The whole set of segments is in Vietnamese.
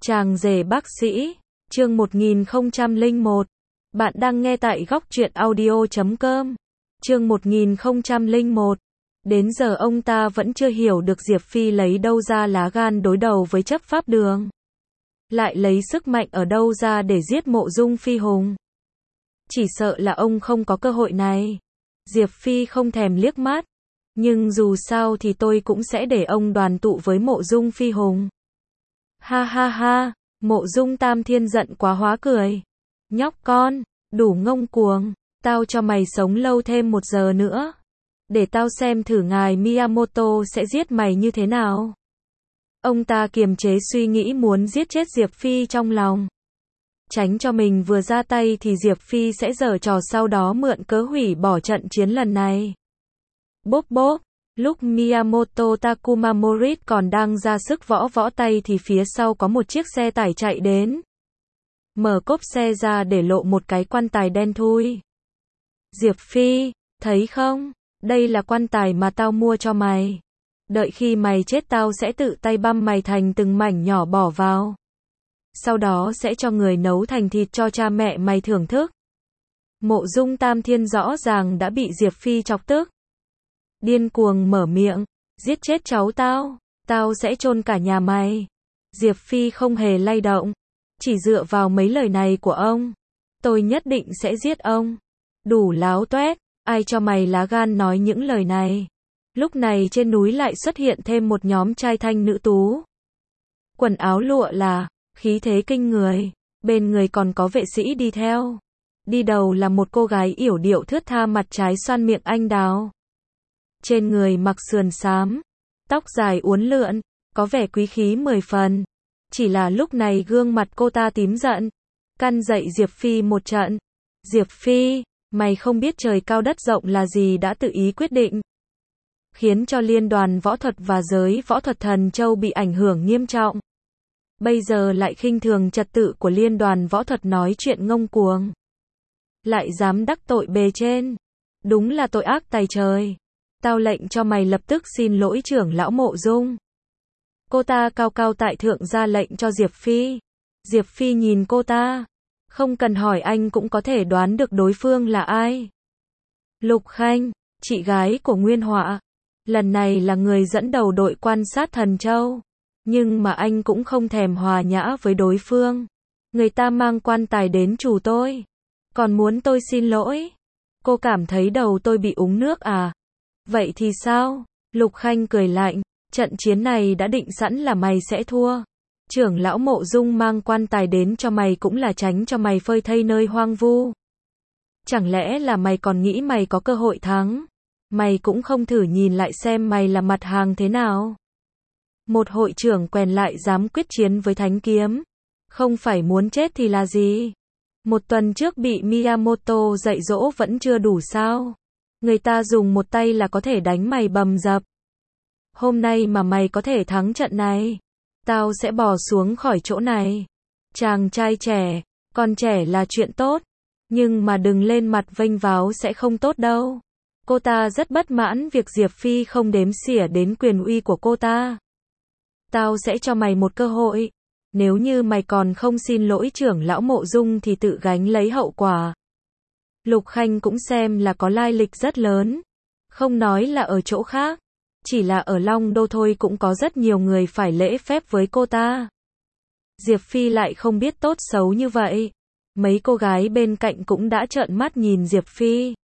Chàng rể bác sĩ, chương 1001. Bạn đang nghe tại góc truyện audio.com. Chương 1001. Đến giờ ông ta vẫn chưa hiểu được Diệp Phi lấy đâu ra lá gan đối đầu với chấp pháp đường. Lại lấy sức mạnh ở đâu ra để giết Mộ Dung Phi Hùng. Chỉ sợ là ông không có cơ hội này. Diệp Phi không thèm liếc mắt. Nhưng dù sao thì tôi cũng sẽ để ông đoàn tụ với Mộ Dung Phi Hùng. Ha ha ha, Mộ Dung Tam Thiên giận quá hóa cười. Nhóc con, đủ ngông cuồng, tao cho mày sống lâu thêm 1 giờ nữa. Để tao xem thử ngài Miyamoto sẽ giết mày như thế nào. Ông ta kiềm chế suy nghĩ muốn giết chết Diệp Phi trong lòng. Tránh cho mình vừa ra tay thì Diệp Phi sẽ giở trò sau đó mượn cớ hủy bỏ trận chiến lần này. Bốp bốp. Lúc Miyamoto Takuma Morit còn đang ra sức võ tay thì phía sau có một chiếc xe tải chạy đến. Mở cốp xe ra để lộ một cái quan tài đen thui. Diệp Phi, thấy không? Đây là quan tài mà tao mua cho mày. Đợi khi mày chết tao sẽ tự tay băm mày thành từng mảnh nhỏ bỏ vào. Sau đó sẽ cho người nấu thành thịt cho cha mẹ mày thưởng thức. Mộ Dung Tam Thiên rõ ràng đã bị Diệp Phi chọc tức. Điên cuồng mở miệng, giết chết cháu tao sẽ chôn cả nhà mày. Diệp Phi không hề lay động, chỉ dựa vào mấy lời này của ông, tôi nhất định sẽ giết ông. Đủ láo toét, ai cho mày lá gan nói những lời này. Lúc này trên núi lại xuất hiện thêm một nhóm trai thanh nữ tú. Quần áo lụa là, khí thế kinh người, bên người còn có vệ sĩ đi theo. Đi đầu là một cô gái yểu điệu thướt tha mặt trái xoan miệng anh đào. Trên người mặc sườn xám, tóc dài uốn lượn, có vẻ quý khí 10 phần. Chỉ là lúc này gương mặt cô ta tím giận, căn dậy Diệp Phi một trận. Diệp Phi, mày không biết trời cao đất rộng là gì đã tự ý quyết định. Khiến cho liên đoàn võ thuật và giới võ thuật Thần Châu bị ảnh hưởng nghiêm trọng. Bây giờ lại khinh thường trật tự của liên đoàn võ thuật nói chuyện ngông cuồng. Lại dám đắc tội bề trên. Đúng là tội ác tày trời. Tao lệnh cho mày lập tức xin lỗi trưởng lão Mộ Dung. Cô ta cao cao tại thượng ra lệnh cho Diệp Phi. Diệp Phi nhìn cô ta. Không cần hỏi anh cũng có thể đoán được đối phương là ai. Lục Khanh, chị gái của Nguyên Họa. Lần này là người dẫn đầu đội quan sát Thần Châu. Nhưng mà anh cũng không thèm hòa nhã với đối phương. Người ta mang quan tài đến trù tôi. Còn muốn tôi xin lỗi. Cô cảm thấy đầu tôi bị uống nước à? Vậy thì sao? Lục Khanh cười lạnh, trận chiến này đã định sẵn là mày sẽ thua. Trưởng lão Mộ Dung mang quan tài đến cho mày cũng là tránh cho mày phơi thây nơi hoang vu. Chẳng lẽ là mày còn nghĩ mày có cơ hội thắng? Mày cũng không thử nhìn lại xem mày là mặt hàng thế nào. Một hội trưởng quèn lại dám quyết chiến với Thánh Kiếm. Không phải muốn chết thì là gì? 1 tuần trước bị Miyamoto dạy dỗ vẫn chưa đủ sao? Người ta dùng một tay là có thể đánh mày bầm dập. Hôm nay mà mày có thể thắng trận này, tao sẽ bò xuống khỏi chỗ này. Chàng trai trẻ, còn trẻ là chuyện tốt, nhưng mà đừng lên mặt vênh váo sẽ không tốt đâu. Cô ta rất bất mãn việc Diệp Phi không đếm xỉa đến quyền uy của cô ta. Tao sẽ cho mày một cơ hội. Nếu như mày còn không xin lỗi trưởng lão Mộ Dung thì tự gánh lấy hậu quả. Lục Khanh cũng xem là có lai lịch rất lớn. Không nói là ở chỗ khác. Chỉ là ở Long Đô thôi cũng có rất nhiều người phải lễ phép với cô ta. Diệp Phi lại không biết tốt xấu như vậy. Mấy cô gái bên cạnh cũng đã trợn mắt nhìn Diệp Phi.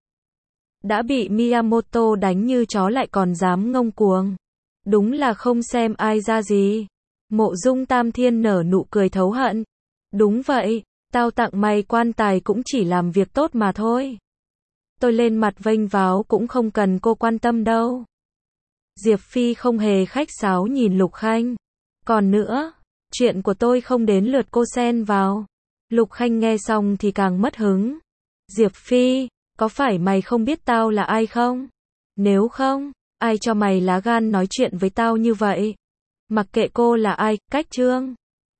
Đã bị Miyamoto đánh như chó lại còn dám ngông cuồng. Đúng là không xem ai ra gì. Mộ Dung Tam Thiên nở nụ cười thấu hận. Đúng vậy. Tao tặng mày quan tài cũng chỉ làm việc tốt mà thôi. Tôi lên mặt vênh váo cũng không cần cô quan tâm đâu. Diệp Phi không hề khách sáo nhìn Lục Khanh. Còn nữa, chuyện của tôi không đến lượt cô xen vào. Lục Khanh nghe xong thì càng mất hứng. Diệp Phi, có phải mày không biết tao là ai không? Nếu không, ai cho mày lá gan nói chuyện với tao như vậy? Mặc kệ cô là ai, cách trương.